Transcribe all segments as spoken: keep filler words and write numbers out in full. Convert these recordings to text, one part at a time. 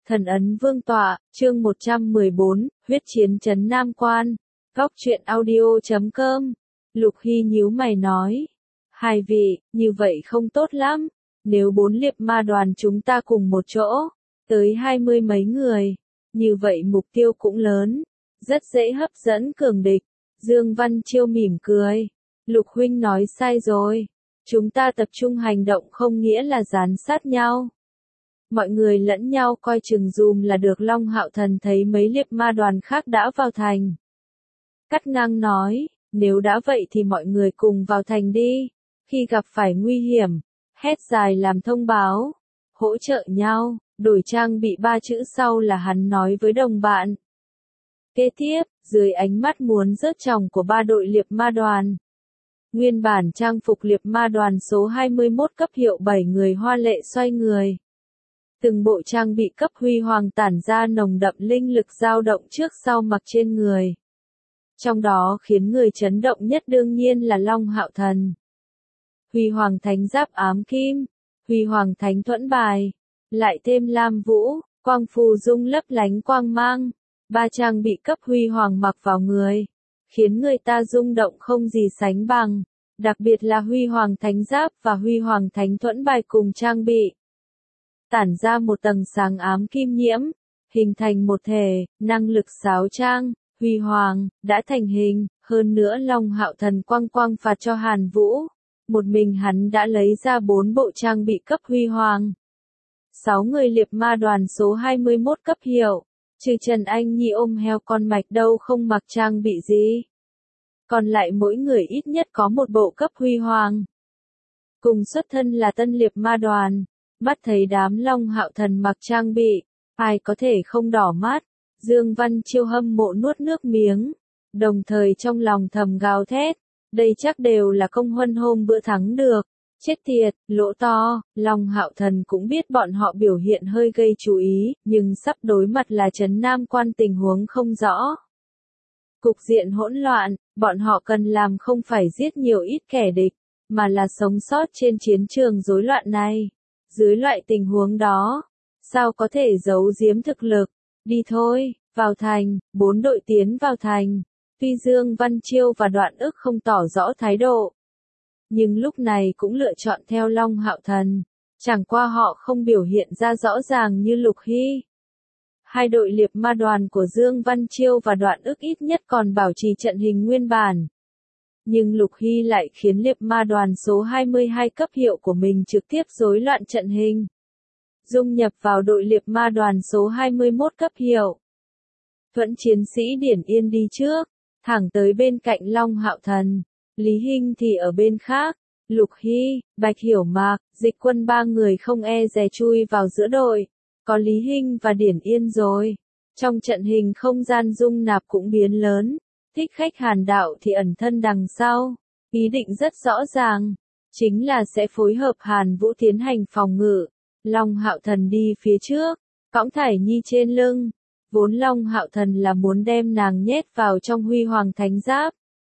Thần ấn vương tọa, chương một trăm mười bốn, huyết chiến trấn Nam Quan. Góc truyện audio chấm com. Lục Hy nhíu mày nói. Hai vị, như vậy không tốt lắm. Nếu bốn liệp ma đoàn chúng ta cùng một chỗ, tới hai mươi mấy người, như vậy mục tiêu cũng lớn, rất dễ hấp dẫn cường địch. Dương Văn Chiêu mỉm cười. Lục huynh nói sai rồi. Chúng ta tập trung hành động không nghĩa là gián sát nhau. Mọi người lẫn nhau coi chừng dùm là được. Long Hạo Thần thấy mấy liệp ma đoàn khác đã vào thành. Cắt ngang nói, nếu đã vậy thì mọi người cùng vào thành đi. Khi gặp phải nguy hiểm, hét dài làm thông báo, hỗ trợ nhau, đổi trang bị ba chữ sau là hắn nói với đồng bạn. Kế tiếp, dưới ánh mắt muốn rớt tròng của ba đội liệp ma đoàn. Nguyên bản trang phục liệp ma đoàn số hai mươi mốt cấp hiệu bảy người hoa lệ xoay người. Từng bộ trang bị cấp huy hoàng tản ra nồng đậm linh lực dao động trước sau mặc trên người. Trong đó khiến người chấn động nhất đương nhiên là Long Hạo Thần. Huy hoàng thánh giáp ám kim, huy hoàng thánh thuẫn bài, lại thêm lam vũ, quang phù dung lấp lánh quang mang. Ba trang bị cấp huy hoàng mặc vào người, khiến người ta rung động không gì sánh bằng. Đặc biệt là huy hoàng thánh giáp và huy hoàng thánh thuẫn bài cùng trang bị. Tản ra một tầng sáng ám kim nhiễm, hình thành một thể, năng lực sáo trang, huy hoàng, đã thành hình. Hơn nữa Long Hạo Thần quang quang phạt cho Hàn Vũ. Một mình hắn đã lấy ra bốn bộ trang bị cấp huy hoàng. Sáu người liệp ma đoàn số hai mươi mốt cấp hiệu, trừ Trần Anh Nhi ôm heo con mạch đâu không mặc trang bị gì. Còn lại mỗi người ít nhất có một bộ cấp huy hoàng. Cùng xuất thân là tân liệp ma đoàn. Mắt thấy đám Long Hạo Thần mặc trang bị, ai có thể không đỏ mắt. Dương Văn Chiêu hâm mộ nuốt nước miếng, đồng thời trong lòng thầm gào thét, đây chắc đều là công huân hôm bữa thắng được. Chết tiệt, lỗ to. Long Hạo Thần cũng biết bọn họ biểu hiện hơi gây chú ý, nhưng sắp đối mặt là trấn Nam Quan, tình huống không rõ. Cục diện hỗn loạn, bọn họ cần làm không phải giết nhiều ít kẻ địch, mà là sống sót trên chiến trường rối loạn này. Dưới loại tình huống đó, sao có thể giấu giếm thực lực? Đi thôi, vào thành. Bốn đội tiến vào thành. Tuy Dương Văn Chiêu và Đoạn Ức không tỏ rõ thái độ, nhưng lúc này cũng lựa chọn theo Long Hạo Thần. Chẳng qua họ không biểu hiện ra rõ ràng như Lục Hy. Hai đội liệp ma đoàn của Dương Văn Chiêu và Đoạn Ức ít nhất còn bảo trì trận hình nguyên bản. Nhưng Lục Hy lại khiến liệp ma đoàn số hai mươi hai cấp hiệu của mình trực tiếp rối loạn trận hình. Dung nhập vào đội liệp ma đoàn số hai mươi mốt cấp hiệu. Thuẫn chiến sĩ Điển Yên đi trước, thẳng tới bên cạnh Long Hạo Thần. Lý Hinh thì ở bên khác. Lục Hy, Bạch Hiểu Mạc, Dịch Quân ba người không e dè chui vào giữa đội. Có Lý Hinh và Điển Yên rồi. Trong trận hình không gian dung nạp cũng biến lớn. Thích Khách Hàn Đạo thì ẩn thân đằng sau. Ý định rất rõ ràng. Chính là sẽ phối hợp Hàn Vũ tiến hành phòng ngự. Long Hạo Thần đi phía trước. Cõng Thải Nhi trên lưng. Vốn Long Hạo Thần là muốn đem nàng nhét vào trong huy hoàng thánh giáp.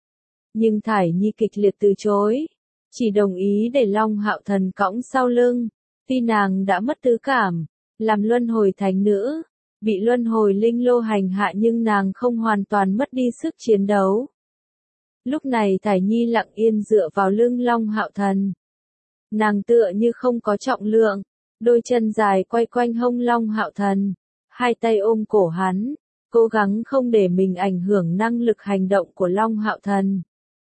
Nhưng Thải Nhi kịch liệt từ chối. Chỉ đồng ý để Long Hạo Thần cõng sau lưng. Tuy nàng đã mất tứ cảm. Làm luân hồi thánh nữ. Bị luân hồi linh lô hành hạ nhưng nàng không hoàn toàn mất đi sức chiến đấu. Lúc này Thải Nhi lặng yên dựa vào lưng Long Hạo Thần. Nàng tựa như không có trọng lượng. Đôi chân dài quay quanh hông Long Hạo Thần. Hai tay ôm cổ hắn. Cố gắng không để mình ảnh hưởng năng lực hành động của Long Hạo Thần.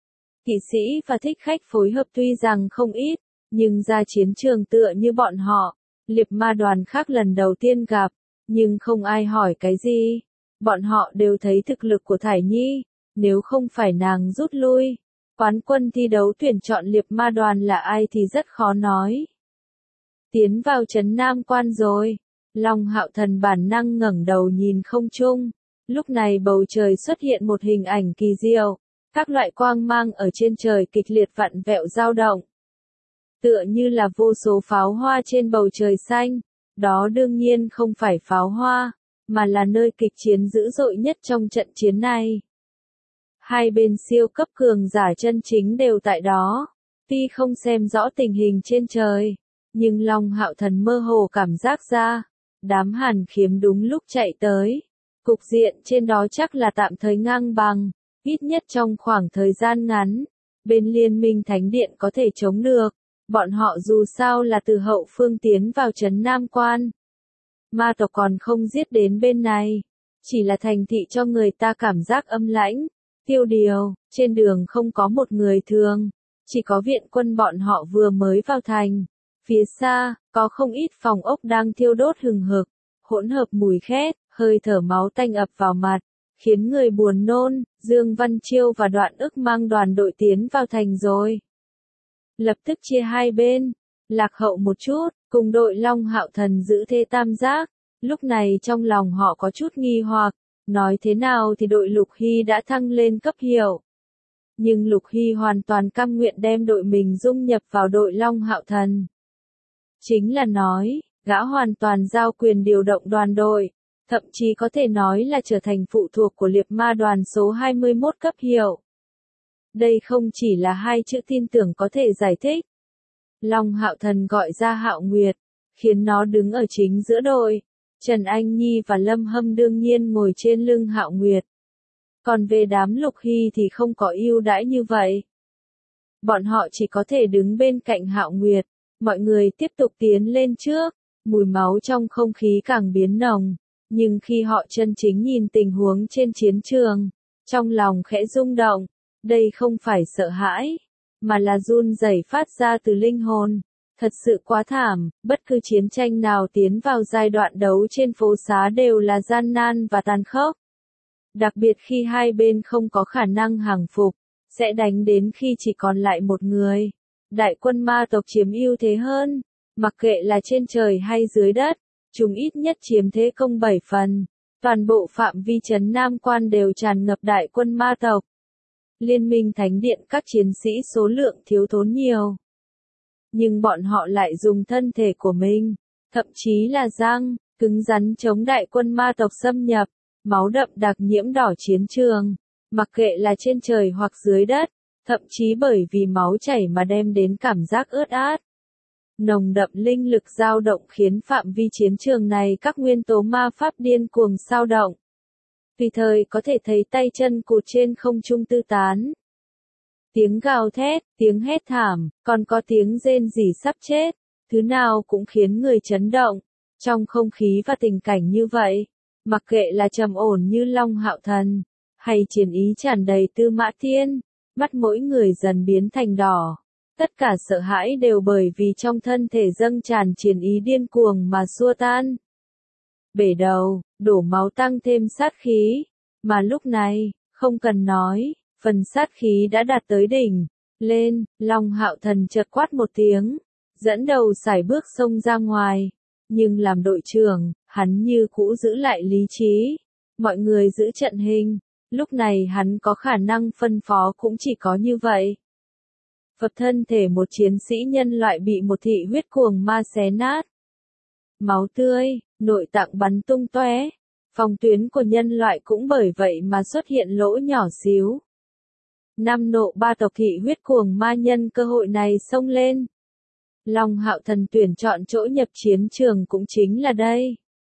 Kỵ sĩ và thích khách phối hợp tuy rằng không ít, nhưng ra chiến trường tựa như bọn họ. Liệp ma đoàn khác lần đầu tiên gặp. Nhưng không ai hỏi cái gì. Bọn họ đều thấy thực lực của Thải Nhi. Nếu không phải nàng rút lui, quán quân thi đấu tuyển chọn liệp ma đoàn là ai thì rất khó nói. Tiến vào trấn Nam Quan rồi. Long Hạo Thần bản năng ngẩng đầu nhìn không trung. Lúc này bầu trời xuất hiện một hình ảnh kỳ diệu. Các loại quang mang ở trên trời kịch liệt vặn vẹo dao động. Tựa như là vô số pháo hoa trên bầu trời xanh. Đó đương nhiên không phải pháo hoa, mà là nơi kịch chiến dữ dội nhất trong trận chiến này. Hai bên siêu cấp cường giả chân chính đều tại đó. Tuy không xem rõ tình hình trên trời, nhưng Long Hạo Thần mơ hồ cảm giác ra, đám Hàn Khiếm đúng lúc chạy tới. Cục diện trên đó chắc là tạm thời ngang bằng, ít nhất trong khoảng thời gian ngắn, bên Liên minh Thánh Điện có thể chống được, bọn họ dù sao là từ hậu phương tiến vào trấn Nam Quan. Ma tộc còn không giết đến bên này, chỉ là thành thị cho người ta cảm giác âm lãnh, tiêu điều, trên đường không có một người thường, chỉ có viện quân bọn họ vừa mới vào thành. Phía xa, có không ít phòng ốc đang thiêu đốt hừng hực, hỗn hợp mùi khét, hơi thở máu tanh ập vào mặt, khiến người buồn nôn. Dương Văn Chiêu và Đoạn Ức mang đoàn đội tiến vào thành rồi. Lập tức chia hai bên, lạc hậu một chút, cùng đội Long Hạo Thần giữ thế tam giác. Lúc này trong lòng họ có chút nghi hoặc, nói thế nào thì đội Lục Hy đã thăng lên cấp hiệu. Nhưng Lục Hy hoàn toàn cam nguyện đem đội mình dung nhập vào đội Long Hạo Thần. Chính là nói, gã hoàn toàn giao quyền điều động đoàn đội, thậm chí có thể nói là trở thành phụ thuộc của liệp ma đoàn số hai mươi mốt cấp hiệu. Đây không chỉ là hai chữ tin tưởng có thể giải thích. Long Hạo Thần gọi ra Hạo Nguyệt, khiến nó đứng ở chính giữa đội. Trần Anh Nhi và Lâm Hâm đương nhiên ngồi trên lưng Hạo Nguyệt. Còn về đám Lục Hy thì không có ưu đãi như vậy. Bọn họ chỉ có thể đứng bên cạnh Hạo Nguyệt. Mọi người tiếp tục tiến lên trước, mùi máu trong không khí càng biến nồng. Nhưng khi họ chân chính nhìn tình huống trên chiến trường, trong lòng khẽ rung động, đây không phải sợ hãi, mà là run rẩy phát ra từ linh hồn. Thật sự quá thảm, bất cứ chiến tranh nào tiến vào giai đoạn đấu trên phố xá đều là gian nan và tàn khốc. Đặc biệt khi hai bên không có khả năng hàng phục, sẽ đánh đến khi chỉ còn lại một người. Đại quân ma tộc chiếm ưu thế hơn, mặc kệ là trên trời hay dưới đất, chúng ít nhất chiếm thế công bảy phần. Toàn bộ phạm vi trấn Nam Quan đều tràn ngập đại quân ma tộc. Liên minh Thánh Điện các chiến sĩ số lượng thiếu thốn nhiều. Nhưng bọn họ lại dùng thân thể của mình, thậm chí là răng, cứng rắn chống đại quân ma tộc xâm nhập, máu đậm đặc nhiễm đỏ chiến trường, mặc kệ là trên trời hoặc dưới đất, thậm chí bởi vì máu chảy mà đem đến cảm giác ướt át. Nồng đậm linh lực dao động khiến phạm vi chiến trường này các nguyên tố ma pháp điên cuồng dao động. Tùy thời có thể thấy tay chân cụt trên không trung tư tán. Tiếng gào thét, tiếng hét thảm, còn có tiếng rên rỉ sắp chết, thứ nào cũng khiến người chấn động. Trong không khí và tình cảnh như vậy, mặc kệ là trầm ổn như Long Hạo Thần, hay chiến ý tràn đầy Tư Mã Thiên, mắt mỗi người dần biến thành đỏ. Tất cả sợ hãi đều bởi vì trong thân thể dâng tràn chiến ý điên cuồng mà xua tan. Bể đầu, đổ máu tăng thêm sát khí, mà lúc này, không cần nói, phần sát khí đã đạt tới đỉnh. Lên, Long Hạo Thần chợt quát một tiếng, dẫn đầu sải bước xông ra ngoài. Nhưng làm đội trưởng, hắn như cũ giữ lại lý trí. Mọi người giữ trận hình, lúc này hắn có khả năng phân phó cũng chỉ có như vậy. Phập thân thể một chiến sĩ nhân loại bị một thị huyết cuồng ma xé nát. Máu tươi, nội tạng bắn tung tóe. Phòng tuyến của nhân loại cũng bởi vậy mà xuất hiện lỗ nhỏ xíu. Năm nộ ba tộc thị huyết cuồng ma nhân cơ hội này xông lên. Long Hạo Thần tuyển chọn chỗ nhập chiến trường cũng chính là đây.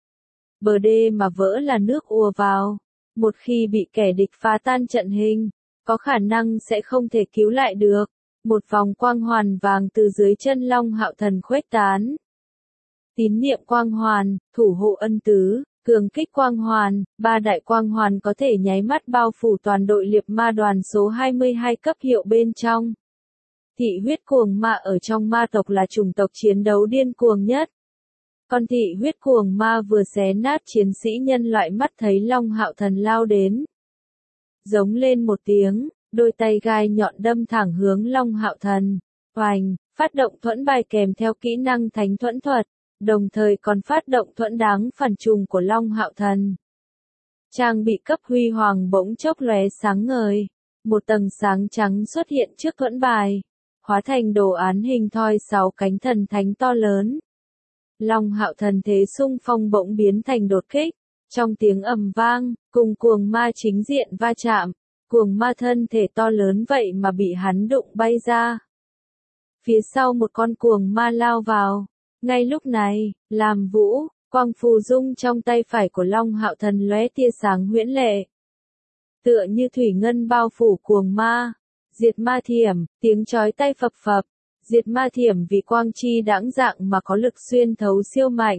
Bờ đê mà vỡ là nước ùa vào. Một khi bị kẻ địch phá tan trận hình, có khả năng sẽ không thể cứu lại được. Một vòng quang hoàn vàng từ dưới chân Long Hạo Thần khuếch tán. Tín niệm quang hoàn, thủ hộ ân tứ, cường kích quang hoàn, ba đại quang hoàn có thể nháy mắt bao phủ toàn đội liệp ma đoàn số hai mươi hai cấp hiệu bên trong. Thị huyết cuồng ma ở trong ma tộc là chủng tộc chiến đấu điên cuồng nhất. Con thị huyết cuồng ma vừa xé nát chiến sĩ nhân loại mắt thấy Long Hạo Thần lao đến. Giống lên một tiếng, đôi tay gai nhọn đâm thẳng hướng Long Hạo Thần. Oành, phát động thuẫn bài kèm theo kỹ năng thánh thuẫn thuật, đồng thời còn phát động thuẫn đáng phản trùng của Long Hạo Thần. Trang bị cấp huy hoàng bỗng chốc lóe sáng ngời. Một tầng sáng trắng xuất hiện trước thuẫn bài, hóa thành đồ án hình thoi sáu cánh thần thánh to lớn. Long Hạo Thần thế xung phong bỗng biến thành đột kích, trong tiếng ầm vang, cùng cuồng ma chính diện va chạm, cuồng ma thân thể to lớn vậy mà bị hắn đụng bay ra. Phía sau một con cuồng ma lao vào, ngay lúc này, Làm Vũ, Quang phù dung trong tay phải của Long Hạo Thần lóe tia sáng huyễn lệ. Tựa như thủy ngân bao phủ cuồng ma. Diệt ma thiểm, tiếng chói tay phập phập. Diệt ma thiểm vì quang chi đãng dạng mà có lực xuyên thấu siêu mạnh.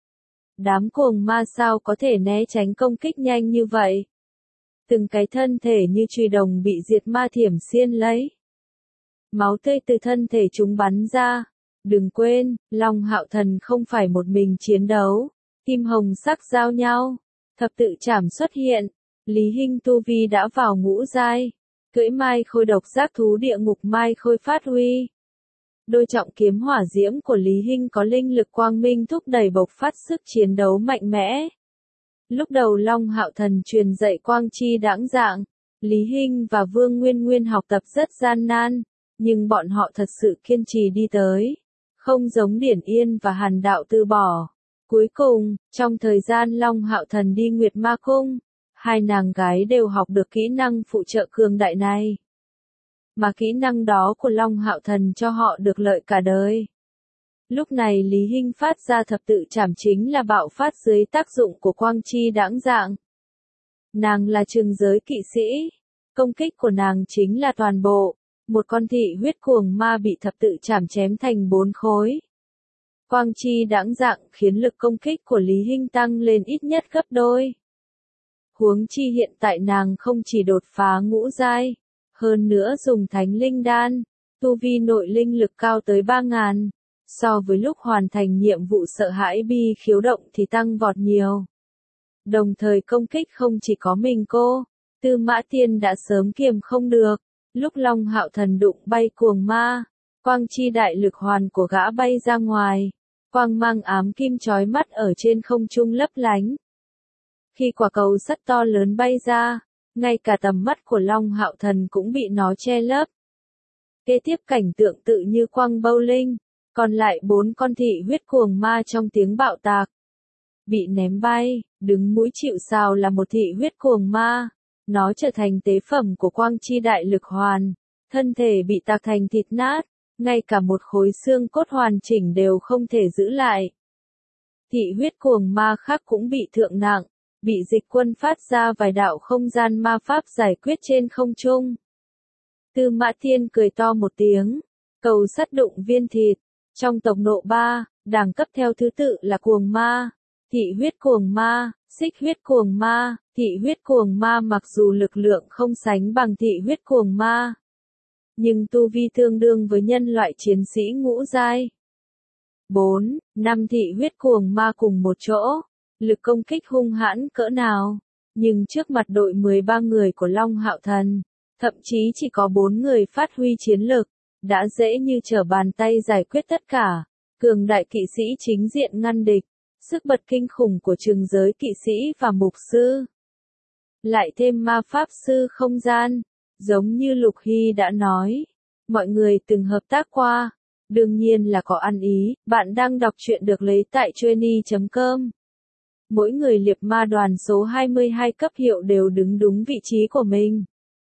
Đám cuồng ma sao có thể né tránh công kích nhanh như vậy? Từng cái thân thể như chùy đồng bị diệt ma thiểm xiên lấy. Máu tươi từ thân thể chúng bắn ra. Đừng quên, Long Hạo Thần không phải một mình chiến đấu. Kim hồng sắc giao nhau. Thập tự trảm xuất hiện. Lý Hinh tu vi đã vào ngũ giai. Cưỡi mai khôi độc giác thú địa ngục mai khôi phát huy. Đôi trọng kiếm hỏa diễm của Lý Hinh có linh lực quang minh thúc đẩy bộc phát sức chiến đấu mạnh mẽ. Lúc đầu Long Hạo Thần truyền dạy quang chi đãng dạng, Lý Hinh và Vương Nguyên Nguyên học tập rất gian nan, nhưng bọn họ thật sự kiên trì đi tới, không giống Điển Yên và Hàn Đạo từ bỏ. Cuối cùng, trong thời gian Long Hạo Thần đi Nguyệt Ma Cung, hai nàng gái đều học được kỹ năng phụ trợ cường đại này. Mà kỹ năng đó của Long Hạo Thần cho họ được lợi cả đời. Lúc này Lý Hinh phát ra thập tự trảm chính là bạo phát dưới tác dụng của quang chi đãng dạng. Nàng là trừng giới kỵ sĩ. Công kích của nàng chính là toàn bộ. Một con thị huyết cuồng ma bị thập tự trảm chém thành bốn khối. Quang chi đãng dạng khiến lực công kích của Lý Hinh tăng lên ít nhất gấp đôi. Huống chi hiện tại nàng không chỉ đột phá ngũ giai, hơn nữa dùng thánh linh đan, tu vi nội linh lực cao tới ba ngàn. So với lúc hoàn thành nhiệm vụ sợ hãi bi khiếu động thì tăng vọt nhiều. Đồng thời công kích không chỉ có mình cô, Tư Mã Tiên đã sớm kiềm không được. Lúc Long Hạo Thần đụng bay cuồng ma, quang chi đại lực hoàn của gã bay ra ngoài, quang mang ám kim chói mắt ở trên không trung lấp lánh. Khi quả cầu sắt to lớn bay ra, ngay cả tầm mắt của Long Hạo Thần cũng bị nó che lấp. Kế tiếp cảnh tượng tự như quang bowling, còn lại bốn con thị huyết cuồng ma trong tiếng bạo tạc. Bị ném bay, đứng mũi chịu sào là một thị huyết cuồng ma. Nó trở thành tế phẩm của quang chi đại lực hoàn. Thân thể bị tạc thành thịt nát, ngay cả một khối xương cốt hoàn chỉnh đều không thể giữ lại. Thị huyết cuồng ma khác cũng bị thượng nặng, bị dịch quân phát ra vài đạo không gian ma pháp giải quyết trên không trung. Tư Mã Thiên cười to một tiếng, cầu sắt đụng viên thịt. Trong tộc nộ ba, đẳng cấp theo thứ tự là cuồng ma, thị huyết cuồng ma, xích huyết cuồng ma. Thị huyết cuồng ma mặc dù lực lượng không sánh bằng thị huyết cuồng ma, nhưng tu vi tương đương với nhân loại chiến sĩ ngũ giai. bốn, năm thị huyết cuồng ma cùng một chỗ, lực công kích hung hãn cỡ nào, nhưng trước mặt đội mười ba người của Long Hạo Thần, thậm chí chỉ có bốn người phát huy chiến lực, đã dễ như trở bàn tay giải quyết tất cả. Cường đại kỵ sĩ chính diện ngăn địch, sức bật kinh khủng của trừng giới kỵ sĩ và mục sư. Lại thêm ma pháp sư không gian, giống như Lục Hy đã nói, mọi người từng hợp tác qua, đương nhiên là có ăn ý. Bạn đang đọc truyện được lấy tại Journey chấm com. Mỗi người liệp ma đoàn số hai mươi hai cấp hiệu đều đứng đúng vị trí của mình.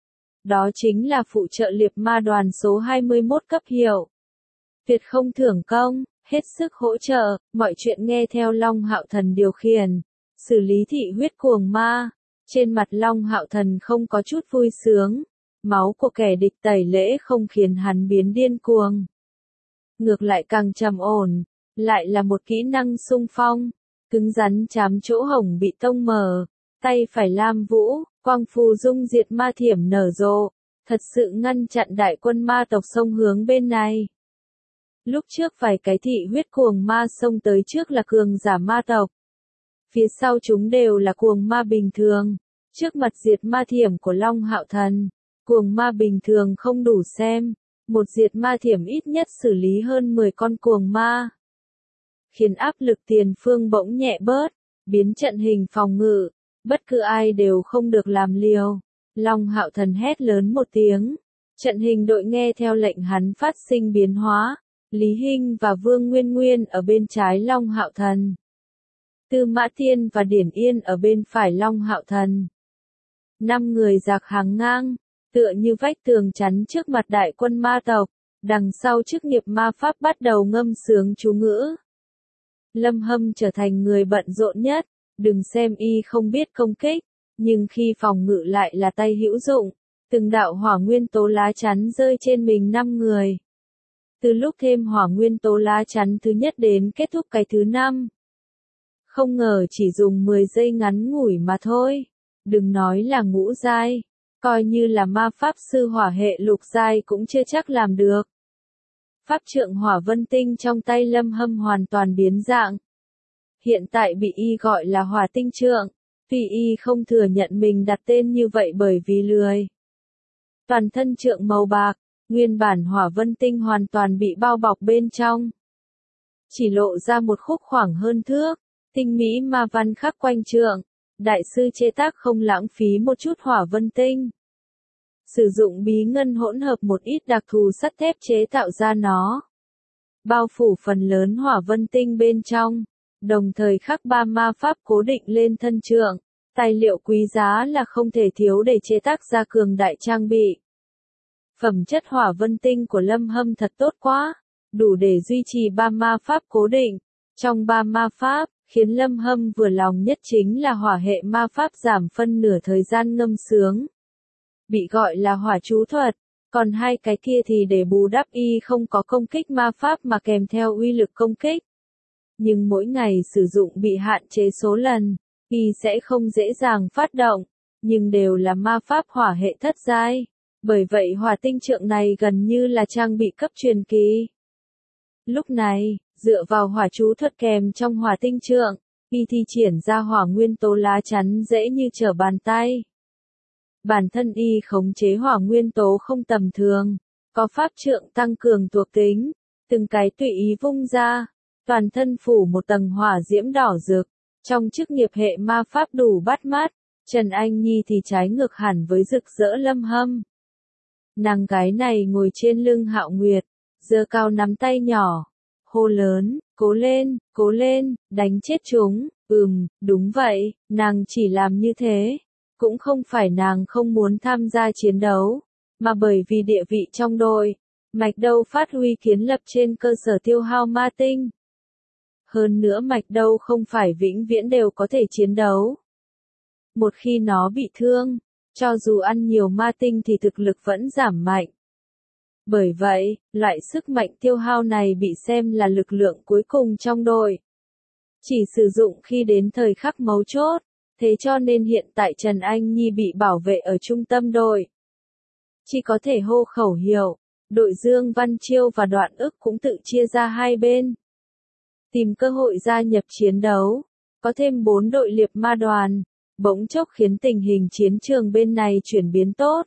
Đó chính là phụ trợ liệp ma đoàn số hai mươi mốt cấp hiệu. Tuyệt không thưởng công, hết sức hỗ trợ, mọi chuyện nghe theo Long Hạo Thần điều khiển, xử lý thị huyết cuồng ma. Trên mặt Long Hạo Thần không có chút vui sướng, máu của kẻ địch tẩy lễ không khiến hắn biến điên cuồng. Ngược lại càng trầm ổn, lại là một kỹ năng xung phong, cứng rắn chám chỗ hổng bị tông mở, tay phải lam vũ, quang phù dung diệt ma thiểm nở rộ, thật sự ngăn chặn đại quân ma tộc xông hướng bên này. Lúc trước vài cái thị huyết cuồng ma xông tới trước là cường giả ma tộc. Phía sau chúng đều là cuồng ma bình thường. Trước mặt diệt ma thiểm của Long Hạo Thần, cuồng ma bình thường không đủ xem. Một diệt ma thiểm ít nhất xử lý hơn mười con cuồng ma. Khiến áp lực tiền phương bỗng nhẹ bớt, biến trận hình phòng ngự. Bất cứ ai đều không được làm liều. Long Hạo Thần hét lớn một tiếng. Trận hình đội nghe theo lệnh hắn phát sinh biến hóa. Lý Hinh và Vương Nguyên Nguyên ở bên trái Long Hạo Thần. Tư Mã Thiên và Điển Yên ở bên phải Long Hạo Thần. Năm người giặc hàng ngang, tựa như vách tường chắn trước mặt đại quân ma tộc, đằng sau chức nghiệp ma pháp bắt đầu ngâm sướng chú ngữ. Lâm Hâm trở thành người bận rộn nhất, đừng xem y không biết công kích, nhưng khi phòng ngự lại là tay hữu dụng, từng đạo hỏa nguyên tố lá chắn rơi trên mình năm người. Từ lúc thêm hỏa nguyên tố lá chắn thứ nhất đến kết thúc cái thứ năm. Không ngờ chỉ dùng mười giây ngắn ngủi mà thôi. Đừng nói là ngũ giai, coi như là ma pháp sư hỏa hệ lục giai cũng chưa chắc làm được. Pháp trượng hỏa vân tinh trong tay Lâm Hâm hoàn toàn biến dạng. Hiện tại bị y gọi là hỏa tinh trượng, tuy y không thừa nhận mình đặt tên như vậy bởi vì lười. Toàn thân trượng màu bạc, nguyên bản hỏa vân tinh hoàn toàn bị bao bọc bên trong. Chỉ lộ ra một khúc khoảng hơn thước, tinh mỹ ma văn khắc quanh trượng. Đại sư chế tác không lãng phí một chút hỏa vân tinh. Sử dụng bí ngân hỗn hợp một ít đặc thù sắt thép chế tạo ra nó. Bao phủ phần lớn hỏa vân tinh bên trong, đồng thời khắc ba ma pháp cố định lên thân trượng. Tài liệu quý giá là không thể thiếu để chế tác ra cường đại trang bị. Phẩm chất hỏa vân tinh của Lâm Hâm thật tốt quá, đủ để duy trì ba ma pháp cố định. Trong ba ma pháp, khiến Lâm Hâm vừa lòng nhất chính là hỏa hệ ma pháp giảm phân nửa thời gian ngâm sướng. Bị gọi là hỏa chú thuật, còn hai cái kia thì để bù đắp y không có công kích ma pháp mà kèm theo uy lực công kích. Nhưng mỗi ngày sử dụng bị hạn chế số lần, y sẽ không dễ dàng phát động, nhưng đều là ma pháp hỏa hệ thất giai. Bởi vậy hỏa tinh trượng này gần như là trang bị cấp truyền kỳ. Lúc này, dựa vào hỏa chú thuật kèm trong hỏa tinh trượng, y thi triển ra hỏa nguyên tố lá chắn dễ như trở bàn tay. Bản thân y khống chế hỏa nguyên tố không tầm thường, có pháp trượng tăng cường thuộc tính, từng cái tùy ý vung ra, toàn thân phủ một tầng hỏa diễm đỏ rực, trong chức nghiệp hệ ma pháp đủ bắt mắt, Trần Anh Nhi thì trái ngược hẳn với rực rỡ Lâm Hâm. Nàng gái này ngồi trên lưng Hạo Nguyệt, giơ cao nắm tay nhỏ, hô lớn, cố lên, cố lên, đánh chết chúng. Ừm, đúng vậy, nàng chỉ làm như thế. Cũng không phải nàng không muốn tham gia chiến đấu, mà bởi vì địa vị trong đội, Mạch Đâu phát huy kiến lập trên cơ sở tiêu hao ma tinh. Hơn nữa Mạch Đâu không phải vĩnh viễn đều có thể chiến đấu. Một khi nó bị thương, cho dù ăn nhiều ma tinh thì thực lực vẫn giảm mạnh. Bởi vậy, loại sức mạnh tiêu hao này bị xem là lực lượng cuối cùng trong đội. Chỉ sử dụng khi đến thời khắc mấu chốt, thế cho nên hiện tại Trần Anh Nhi bị bảo vệ ở trung tâm đội. Chỉ có thể hô khẩu hiệu, đội Dương Văn Chiêu và Đoạn Ức cũng tự chia ra hai bên. Tìm cơ hội gia nhập chiến đấu, có thêm bốn đội liệp ma đoàn, bỗng chốc khiến tình hình chiến trường bên này chuyển biến tốt.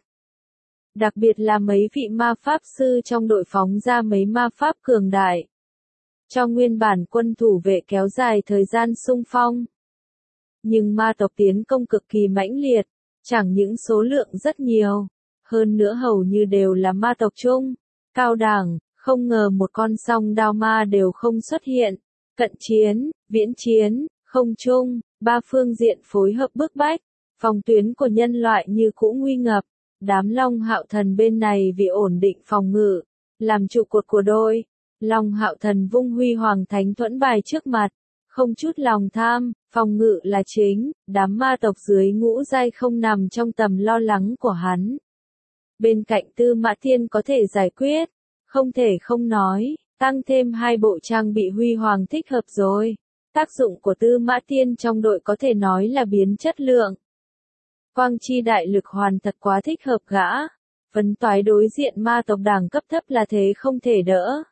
Đặc biệt là mấy vị ma pháp sư trong đội phóng ra mấy ma pháp cường đại. Cho nguyên bản quân thủ vệ kéo dài thời gian xung phong. Nhưng ma tộc tiến công cực kỳ mãnh liệt, chẳng những số lượng rất nhiều, hơn nữa hầu như đều là ma tộc chung, cao đẳng, không ngờ một con song đao ma đều không xuất hiện. Cận chiến, viễn chiến, không trung, ba phương diện phối hợp bức bách, phòng tuyến của nhân loại như cũ nguy ngập. Đám Long Hạo Thần bên này vì ổn định phòng ngự, làm trụ cột của đội. Long Hạo Thần vung huy hoàng thánh thuẫn bài trước mặt, không chút lòng tham, phòng ngự là chính, đám ma tộc dưới ngũ giai không nằm trong tầm lo lắng của hắn. Bên cạnh Tư Mã Thiên có thể giải quyết, không thể không nói, tăng thêm hai bộ trang bị huy hoàng thích hợp rồi. Tác dụng của Tư Mã Thiên trong đội có thể nói là biến chất lượng. Quang chi đại lực hoàn thật quá thích hợp gã. Vấn toái đối diện ma tộc đẳng cấp thấp là thế không thể đỡ.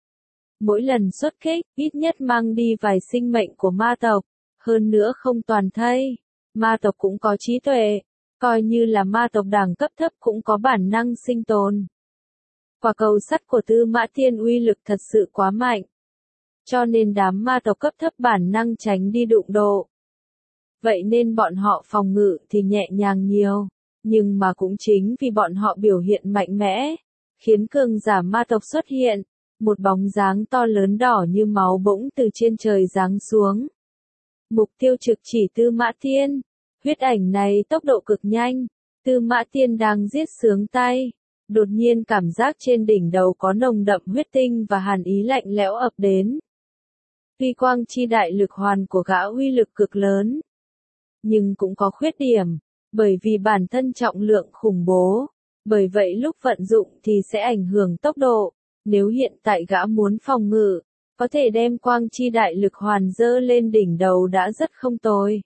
Mỗi lần xuất kích, ít nhất mang đi vài sinh mệnh của ma tộc, hơn nữa không toàn thây. Ma tộc cũng có trí tuệ, coi như là ma tộc đẳng cấp thấp cũng có bản năng sinh tồn. Quả cầu sắt của Tư Mã Thiên uy lực thật sự quá mạnh. Cho nên đám ma tộc cấp thấp bản năng tránh đi đụng độ. Vậy nên bọn họ phòng ngự thì nhẹ nhàng nhiều, nhưng mà cũng chính vì bọn họ biểu hiện mạnh mẽ, khiến cường giả ma tộc xuất hiện, một bóng dáng to lớn đỏ như máu bỗng từ trên trời giáng xuống. Mục tiêu trực chỉ Tư Mã Thiên, huyết ảnh này tốc độ cực nhanh, Tư Mã Thiên đang giết sướng tay, đột nhiên cảm giác trên đỉnh đầu có nồng đậm huyết tinh và hàn ý lạnh lẽo ập đến. Tuy quang chi đại lực hoàn của gã uy lực cực lớn, nhưng cũng có khuyết điểm, bởi vì bản thân trọng lượng khủng bố, bởi vậy lúc vận dụng thì sẽ ảnh hưởng tốc độ. Nếu hiện tại gã muốn phòng ngự, có thể đem quang chi đại lực hoàn dơ lên đỉnh đầu đã rất không tồi.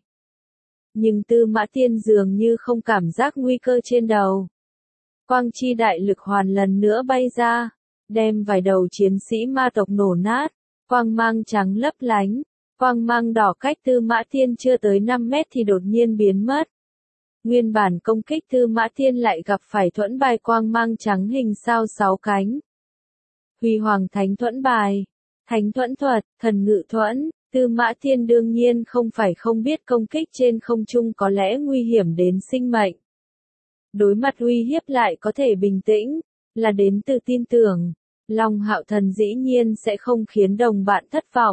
Nhưng Tư Mã Tiên dường như không cảm giác nguy cơ trên đầu. Quang chi đại lực hoàn lần nữa bay ra, đem vài đầu chiến sĩ ma tộc nổ nát, quang mang trắng lấp lánh, quang mang đỏ cách Tư Mã Tiên chưa tới năm mét thì đột nhiên biến mất. Nguyên bản công kích Tư Mã Tiên lại gặp phải thuẫn bài quang mang trắng hình sao sáu cánh. Huy Hoàng Thánh Thuẫn bài, Thánh Thuẫn thuật, Thần Ngự Thuẫn. Tư Mã Tiên đương nhiên không phải không biết công kích trên không trung có lẽ nguy hiểm đến sinh mệnh. Đối mặt uy hiếp lại có thể bình tĩnh, là đến từ tin tưởng. Long Hạo Thần dĩ nhiên sẽ không khiến đồng bạn thất vọng.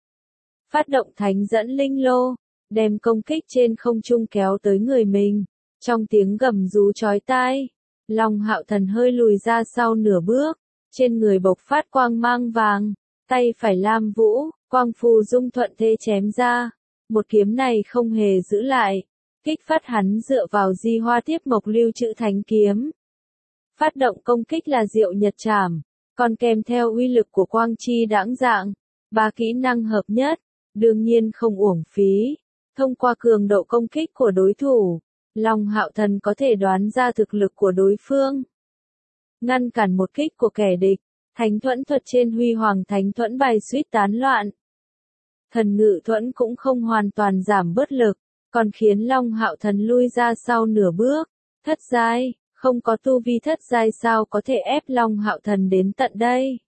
Phát động thánh dẫn linh lô, đem công kích trên không trung kéo tới người mình. Trong tiếng gầm rú chói tai, Long Hạo Thần hơi lùi ra sau nửa bước, trên người bộc phát quang mang vàng, tay phải Lam Vũ, quang phù dung thuận thế chém ra. Một kiếm này không hề giữ lại, kích phát hắn dựa vào di hoa tiếp mộc lưu trữ thánh kiếm. Phát động công kích là Diệu Nhật Trảm, còn kèm theo uy lực của quang chi đãng dạng, ba kỹ năng hợp nhất, đương nhiên không uổng phí. Thông qua cường độ công kích của đối thủ, Long Hạo Thần có thể đoán ra thực lực của đối phương. Ngăn cản một kích của kẻ địch, Thánh Thuẫn thuật trên Huy Hoàng Thánh Thuẫn bài suýt tán loạn. Thần Ngự Thuẫn cũng không hoàn toàn giảm bớt lực, còn khiến Long Hạo Thần lui ra sau nửa bước. Thất giai, không có tu vi thất giai sao có thể ép Long Hạo Thần đến tận đây.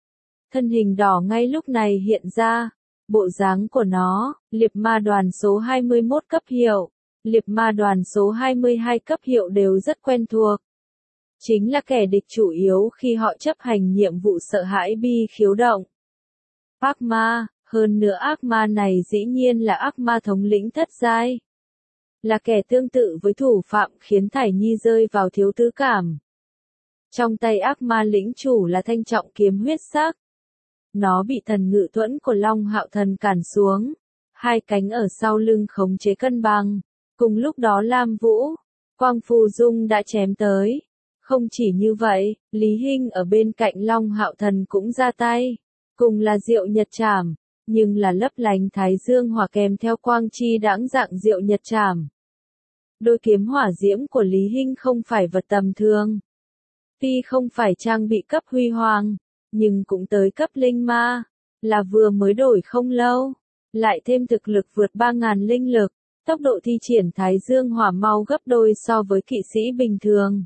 Thân hình đỏ ngay lúc này hiện ra, bộ dáng của nó, Liệp Ma đoàn số hai mươi mốt cấp hiệu, Liệp Ma đoàn số hai mươi hai cấp hiệu đều rất quen thuộc. Chính là kẻ địch chủ yếu khi họ chấp hành nhiệm vụ sợ hãi bi khiếu động. Ác ma, hơn nữa ác ma này dĩ nhiên là ác ma thống lĩnh thất giai. Là kẻ tương tự với thủ phạm khiến Thải Nhi rơi vào thiếu tứ cảm. Trong tay ác ma lĩnh chủ là thanh trọng kiếm huyết sắc. Nó bị thần ngự thuẫn của Long Hạo Thần cản xuống. Hai cánh ở sau lưng khống chế cân bằng. Cùng lúc đó Lam Vũ, Quang Phù Dung đã chém tới. Không chỉ như vậy, Lý Hinh ở bên cạnh Long Hạo Thần cũng ra tay. Cùng là Diệu Nhật Trảm, nhưng là lấp lánh thái dương hỏa kèm theo quang chi đãng dạng Diệu Nhật Trảm. Đôi kiếm hỏa diễm của Lý Hinh không phải vật tầm thường. Tuy không phải trang bị cấp huy hoàng, nhưng cũng tới cấp linh ma, là vừa mới đổi không lâu, lại thêm thực lực vượt ba nghìn linh lực, tốc độ thi triển thái dương hỏa mau gấp đôi so với kỵ sĩ bình thường.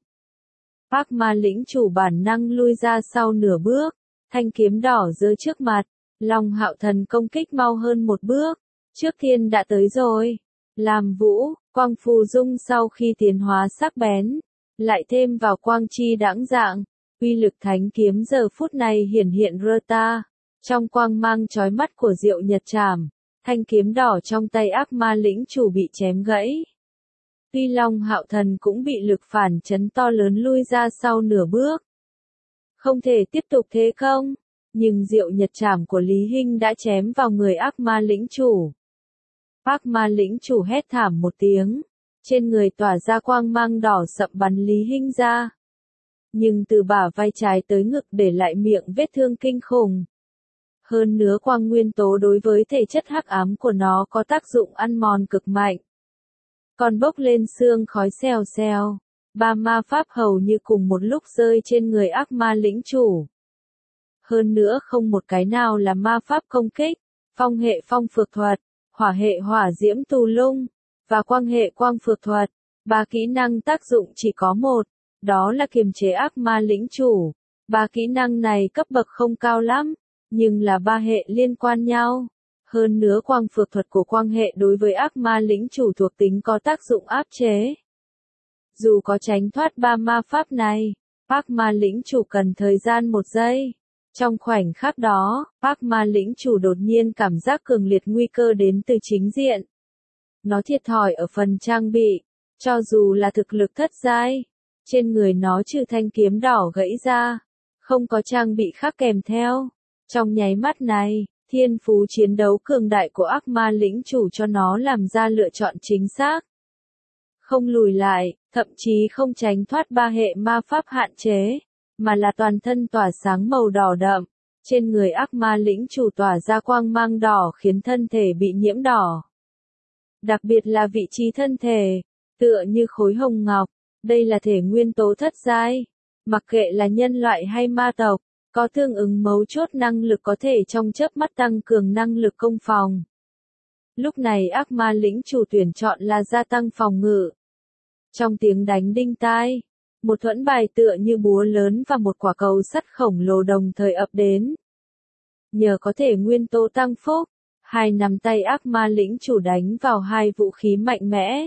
Ác ma lĩnh chủ bản năng lui ra sau nửa bước, thanh kiếm đỏ giơ trước mặt, Long Hạo Thần công kích mau hơn một bước, trước tiên đã tới rồi. Lam Vũ, Quang Phù Dung sau khi tiến hóa sắc bén, lại thêm vào quang chi đãng dạng, uy lực thánh kiếm giờ phút này hiển hiện rơ ta, trong quang mang chói mắt của Diệu Nhật Trảm, thanh kiếm đỏ trong tay ác ma lĩnh chủ bị chém gãy. Tuy Long Hạo Thần cũng bị lực phản chấn to lớn lui ra sau nửa bước. Không thể tiếp tục thế không? Nhưng Diệu Nhật Trảm của Lý Hinh đã chém vào người ác ma lĩnh chủ. Ác ma lĩnh chủ hét thảm một tiếng, trên người tỏa ra quang mang đỏ sậm bắn Lý Hinh ra. Nhưng từ bả vai trái tới ngực để lại miệng vết thương kinh khủng. Hơn nữa quang nguyên tố đối với thể chất hắc ám của nó có tác dụng ăn mòn cực mạnh. Còn bốc lên xương khói xèo xèo, ba ma pháp hầu như cùng một lúc rơi trên người ác ma lĩnh chủ. Hơn nữa không một cái nào là ma pháp công kích, phong hệ phong phược thuật, hỏa hệ hỏa diễm tù lung, và quang hệ quang phược thuật. Ba kỹ năng tác dụng chỉ có một, đó là kiềm chế ác ma lĩnh chủ. Ba kỹ năng này cấp bậc không cao lắm, nhưng là ba hệ liên quan nhau. Hơn nữa quang phược thuật của quang hệ đối với ác ma lĩnh chủ thuộc tính có tác dụng áp chế. Dù có tránh thoát ba ma pháp này, ác ma lĩnh chủ cần thời gian một giây. Trong khoảnh khắc đó, ác ma lĩnh chủ đột nhiên cảm giác cường liệt nguy cơ đến từ chính diện. Nó thiệt thòi ở phần trang bị, cho dù là thực lực thất giai, trên người nó trừ thanh kiếm đỏ gãy ra, không có trang bị khác kèm theo. Trong nháy mắt này, Thiên phú chiến đấu cường đại của ác ma lĩnh chủ cho nó làm ra lựa chọn chính xác. Không lùi lại, thậm chí không tránh thoát ba hệ ma pháp hạn chế, mà là toàn thân tỏa sáng màu đỏ đậm. Trên người ác ma lĩnh chủ tỏa ra quang mang đỏ khiến thân thể bị nhiễm đỏ. Đặc biệt là vị trí thân thể, tựa như khối hồng ngọc, đây là thể nguyên tố thất giai. Mặc kệ là nhân loại hay ma tộc, có tương ứng mấu chốt năng lực có thể trong chớp mắt tăng cường năng lực công phòng. Lúc này ác ma lĩnh chủ tuyển chọn là gia tăng phòng ngự. Trong tiếng đánh đinh tai, một thuẫn bài tựa như búa lớn và một quả cầu sắt khổng lồ đồng thời ập đến. Nhờ có thể nguyên tố tăng phúc, hai nắm tay ác ma lĩnh chủ đánh vào hai vũ khí mạnh mẽ.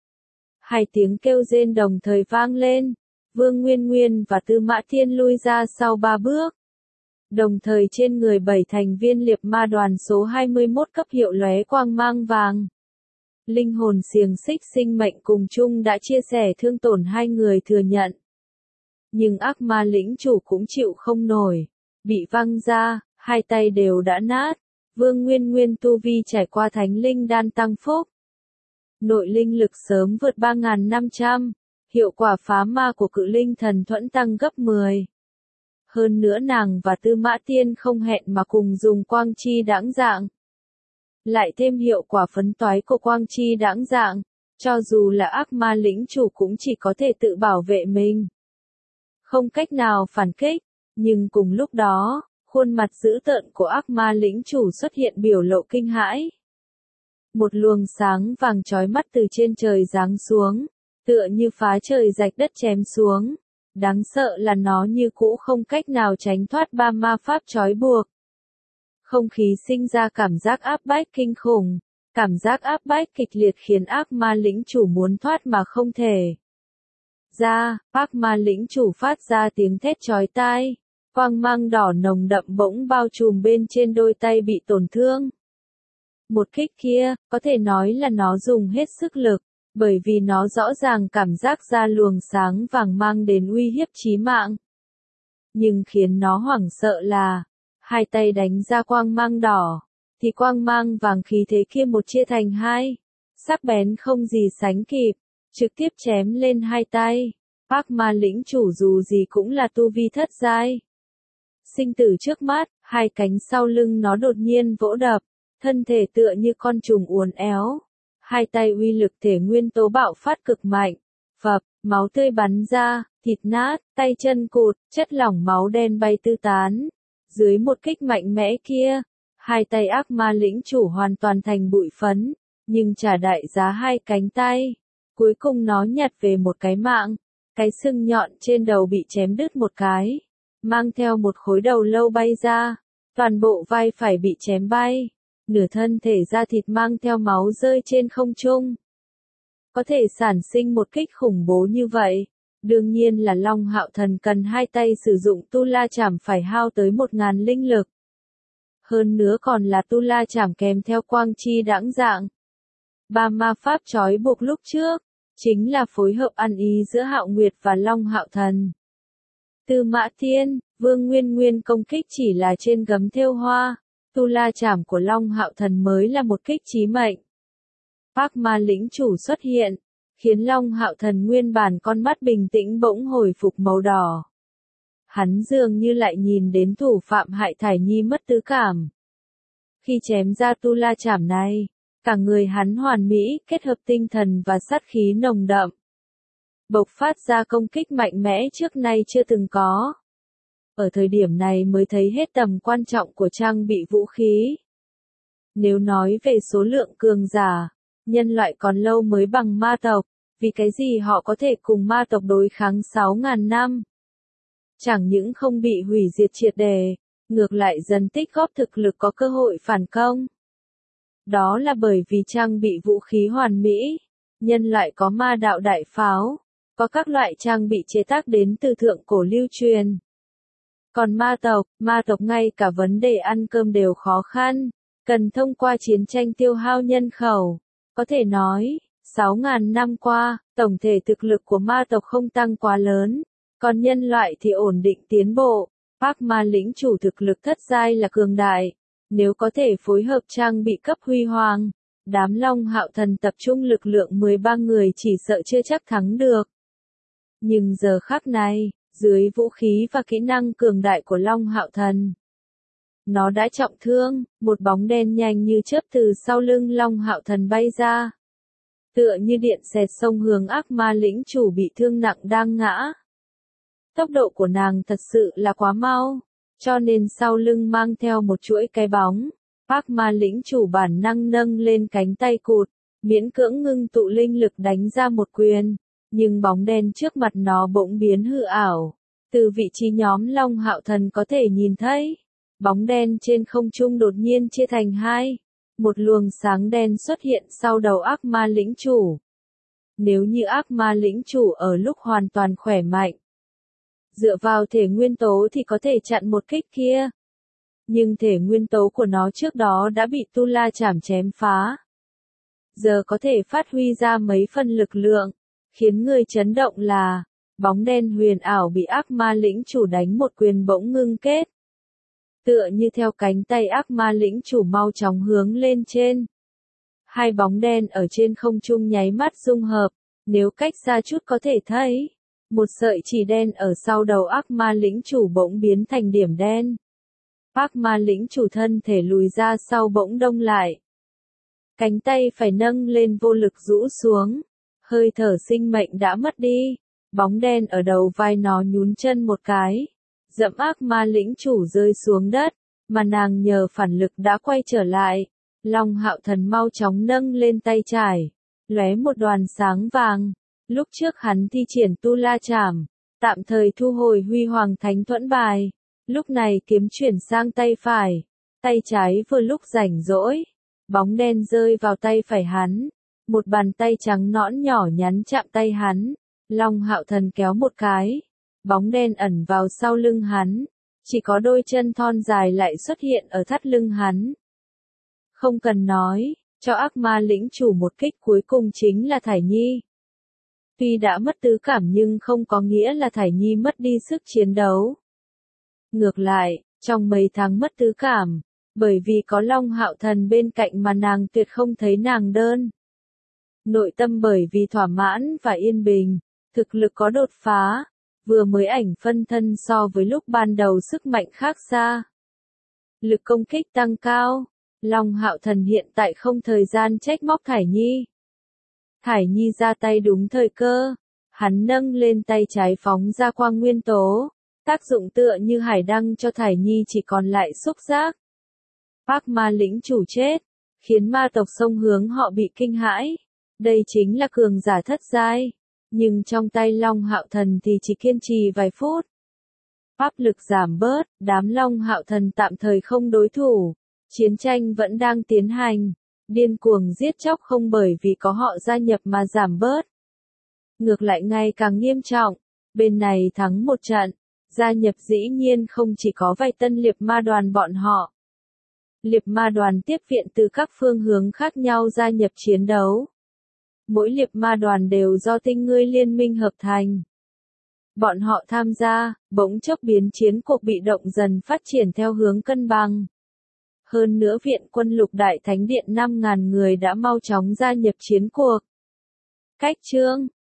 Hai tiếng kêu rên đồng thời vang lên, Vương Nguyên Nguyên và Tư Mã Thiên lui ra sau ba bước. Đồng thời trên người bảy thành viên liệp ma đoàn số hai mươi mốt cấp hiệu lóe quang mang vàng. Linh hồn xiềng xích sinh mệnh cùng chung đã chia sẻ thương tổn hai người thừa nhận. Nhưng ác ma lĩnh chủ cũng chịu không nổi, bị văng ra, hai tay đều đã nát. Vương Nguyên Nguyên tu vi trải qua thánh linh đan tăng phúc. Nội linh lực sớm vượt ba nghìn năm trăm, hiệu quả phá ma của cự linh thần thuẫn tăng gấp mười. Hơn nữa nàng và Tư Mã Tiên không hẹn mà cùng dùng quang chi đãng dạng. Lại thêm hiệu quả phấn toái của quang chi đãng dạng, cho dù là ác ma lĩnh chủ cũng chỉ có thể tự bảo vệ mình. Không cách nào phản kích, nhưng cùng lúc đó, khuôn mặt dữ tợn của ác ma lĩnh chủ xuất hiện biểu lộ kinh hãi. Một luồng sáng vàng chói mắt từ trên trời giáng xuống, tựa như phá trời rạch đất chém xuống. Đáng sợ là nó như cũ không cách nào tránh thoát ba ma pháp trói buộc. Không khí sinh ra cảm giác áp bách kinh khủng, cảm giác áp bách kịch liệt khiến ác ma lĩnh chủ muốn thoát mà không thể. Ra, ác ma lĩnh chủ phát ra tiếng thét chói tai, quang mang đỏ nồng đậm bỗng bao trùm bên trên đôi tay bị tổn thương. Một kích kia, có thể nói là nó dùng hết sức lực, bởi vì nó rõ ràng cảm giác ra luồng sáng vàng mang đến uy hiếp chí mạng. Nhưng khiến nó hoảng sợ là, hai tay đánh ra quang mang đỏ, thì quang mang vàng khí thế kia một chia thành hai, sắc bén không gì sánh kịp, trực tiếp chém lên hai tay. Ác ma lĩnh chủ dù gì cũng là tu vi thất giai. Sinh tử trước mắt, hai cánh sau lưng nó đột nhiên vỗ đập, thân thể tựa như con trùng uốn éo. Hai tay uy lực thể nguyên tố bạo phát cực mạnh, phập, máu tươi bắn ra, thịt nát, tay chân cụt, chất lỏng máu đen bay tứ tán. Dưới một kích mạnh mẽ kia, hai tay ác ma lĩnh chủ hoàn toàn thành bụi phấn, nhưng trả đại giá hai cánh tay. Cuối cùng nó nhặt về một cái mạng, cái sừng nhọn trên đầu bị chém đứt một cái, mang theo một khối đầu lâu bay ra, toàn bộ vai phải bị chém bay. Nửa thân thể da thịt mang theo máu rơi trên không trung. Có thể sản sinh một kích khủng bố như vậy, đương nhiên là Long Hạo Thần cần hai tay sử dụng tu la chảm phải hao tới một ngàn linh lực. Hơn nữa còn là tu la chảm kèm theo quang chi đãng dạng. Ba ma pháp trói buộc lúc trước, chính là phối hợp ăn ý giữa Hạo Nguyệt và Long Hạo Thần. Tư Mã Thiên, Vương Nguyên Nguyên công kích chỉ là trên gấm thêu hoa. Tu la chảm của Long Hạo Thần mới là một kích chí mệnh. Ác ma lĩnh chủ xuất hiện, khiến Long Hạo Thần nguyên bản con mắt bình tĩnh bỗng hồi phục màu đỏ. Hắn dường như lại nhìn đến thủ phạm hại Thải Nhi mất tứ cảm. Khi chém ra tu la chảm này, cả người hắn hoàn mỹ, kết hợp tinh thần và sát khí nồng đậm. Bộc phát ra công kích mạnh mẽ trước nay chưa từng có. Ở thời điểm này mới thấy hết tầm quan trọng của trang bị vũ khí. Nếu nói về số lượng cường giả, nhân loại còn lâu mới bằng ma tộc, vì cái gì họ có thể cùng ma tộc đối kháng sáu nghìn năm. Chẳng những không bị hủy diệt triệt đề, ngược lại dần tích góp thực lực có cơ hội phản công. Đó là bởi vì trang bị vũ khí hoàn mỹ, nhân loại có ma đạo đại pháo, có các loại trang bị chế tác đến từ thượng cổ lưu truyền. Còn ma tộc, ma tộc ngay cả vấn đề ăn cơm đều khó khăn, cần thông qua chiến tranh tiêu hao nhân khẩu. Có thể nói, sáu nghìn năm qua, tổng thể thực lực của ma tộc không tăng quá lớn, còn nhân loại thì ổn định tiến bộ. Ác ma lĩnh chủ thực lực thất giai là cường đại, Nếu có thể phối hợp trang bị cấp huy hoàng, đám Long Hạo Thần tập trung lực lượng mười ba người chỉ sợ chưa chắc thắng được. Nhưng giờ khắc này, dưới vũ khí và kỹ năng cường đại của Long Hạo Thần, nó đã trọng thương, một bóng đen nhanh như chớp từ sau lưng Long Hạo Thần bay ra. Tựa như điện xẹt sông hướng ác ma lĩnh chủ bị thương nặng đang ngã. Tốc độ của nàng thật sự là quá mau, cho nên sau lưng mang theo một chuỗi cái bóng. Ác ma lĩnh chủ bản năng nâng lên cánh tay cụt, miễn cưỡng ngưng tụ linh lực đánh ra một quyền, nhưng bóng đen trước mặt nó bỗng biến hư ảo. Từ vị trí nhóm Long Hạo Thần có thể nhìn thấy, bóng đen trên không trung đột nhiên chia thành hai. Một luồng sáng đen xuất hiện sau đầu ác ma lĩnh chủ. Nếu như ác ma lĩnh chủ ở lúc hoàn toàn khỏe mạnh, dựa vào thể nguyên tố thì có thể chặn một kích kia. Nhưng thể nguyên tố của nó trước đó đã bị Tu La Chảm chém phá. Giờ có thể phát huy ra mấy phần lực lượng, khiến người chấn động là, bóng đen huyền ảo bị ác ma lĩnh chủ đánh một quyền bỗng ngưng kết. Tựa như theo cánh tay ác ma lĩnh chủ mau chóng hướng lên trên. Hai bóng đen ở trên không trung nháy mắt dung hợp, nếu cách xa chút có thể thấy. Một sợi chỉ đen ở sau đầu ác ma lĩnh chủ bỗng biến thành điểm đen. Ác ma lĩnh chủ thân thể lùi ra sau bỗng đông lại. Cánh tay phải nâng lên vô lực rũ xuống. Hơi thở sinh mệnh đã mất đi. Bóng đen ở đầu vai nó nhún chân một cái. Dẫm ác ma lĩnh chủ rơi xuống đất, mà nàng nhờ phản lực đã quay trở lại. Long Hạo Thần mau chóng nâng lên tay trái, lóe một đoàn sáng vàng. Lúc trước hắn thi triển Tu La Chảm, tạm thời thu hồi Huy Hoàng Thánh Thuẫn bài. Lúc này kiếm chuyển sang tay phải, tay trái vừa lúc rảnh rỗi, bóng đen rơi vào tay phải hắn. Một bàn tay trắng nõn nhỏ nhắn chạm tay hắn, Long Hạo Thần kéo một cái. Bóng đen ẩn vào sau lưng hắn, chỉ có đôi chân thon dài lại xuất hiện ở thắt lưng hắn. Không cần nói, cho ác ma lĩnh chủ một kích cuối cùng chính là Thải Nhi. Tuy đã mất tứ cảm nhưng không có nghĩa là Thải Nhi mất đi sức chiến đấu. Ngược lại, trong mấy tháng mất tứ cảm, bởi vì có Long Hạo Thần bên cạnh mà nàng tuyệt không thấy nàng đơn. Nội tâm bởi vì thỏa mãn và yên bình, thực lực có đột phá. Vừa mới ảnh phân thân so với lúc ban đầu sức mạnh khác xa. Lực công kích tăng cao, Long Hạo Thần hiện tại không thời gian trách móc Thải Nhi. Thải Nhi ra tay đúng thời cơ, hắn nâng lên tay trái phóng ra quang nguyên tố, tác dụng tựa như hải đăng cho Thải Nhi chỉ còn lại xúc giác. Ác ma lĩnh chủ chết, khiến ma tộc sông hướng họ bị kinh hãi. Đây chính là cường giả thất giai. Nhưng trong tay Long Hạo Thần thì chỉ kiên trì vài phút. Áp lực giảm bớt, đám Long Hạo Thần tạm thời không đối thủ. Chiến tranh vẫn đang tiến hành. Điên cuồng giết chóc không bởi vì có họ gia nhập mà giảm bớt. Ngược lại ngày càng nghiêm trọng. Bên này thắng một trận. Gia nhập dĩ nhiên không chỉ có vài tân liệp ma đoàn bọn họ. Liệp ma đoàn tiếp viện từ các phương hướng khác nhau gia nhập chiến đấu. Mỗi liệp ma đoàn đều do tinh ngươi liên minh hợp thành. Bọn họ tham gia, bỗng chốc biến chiến cuộc bị động dần phát triển theo hướng cân bằng. Hơn nữa viện quân lục đại thánh điện năm ngàn người đã mau chóng gia nhập chiến cuộc. Cách chương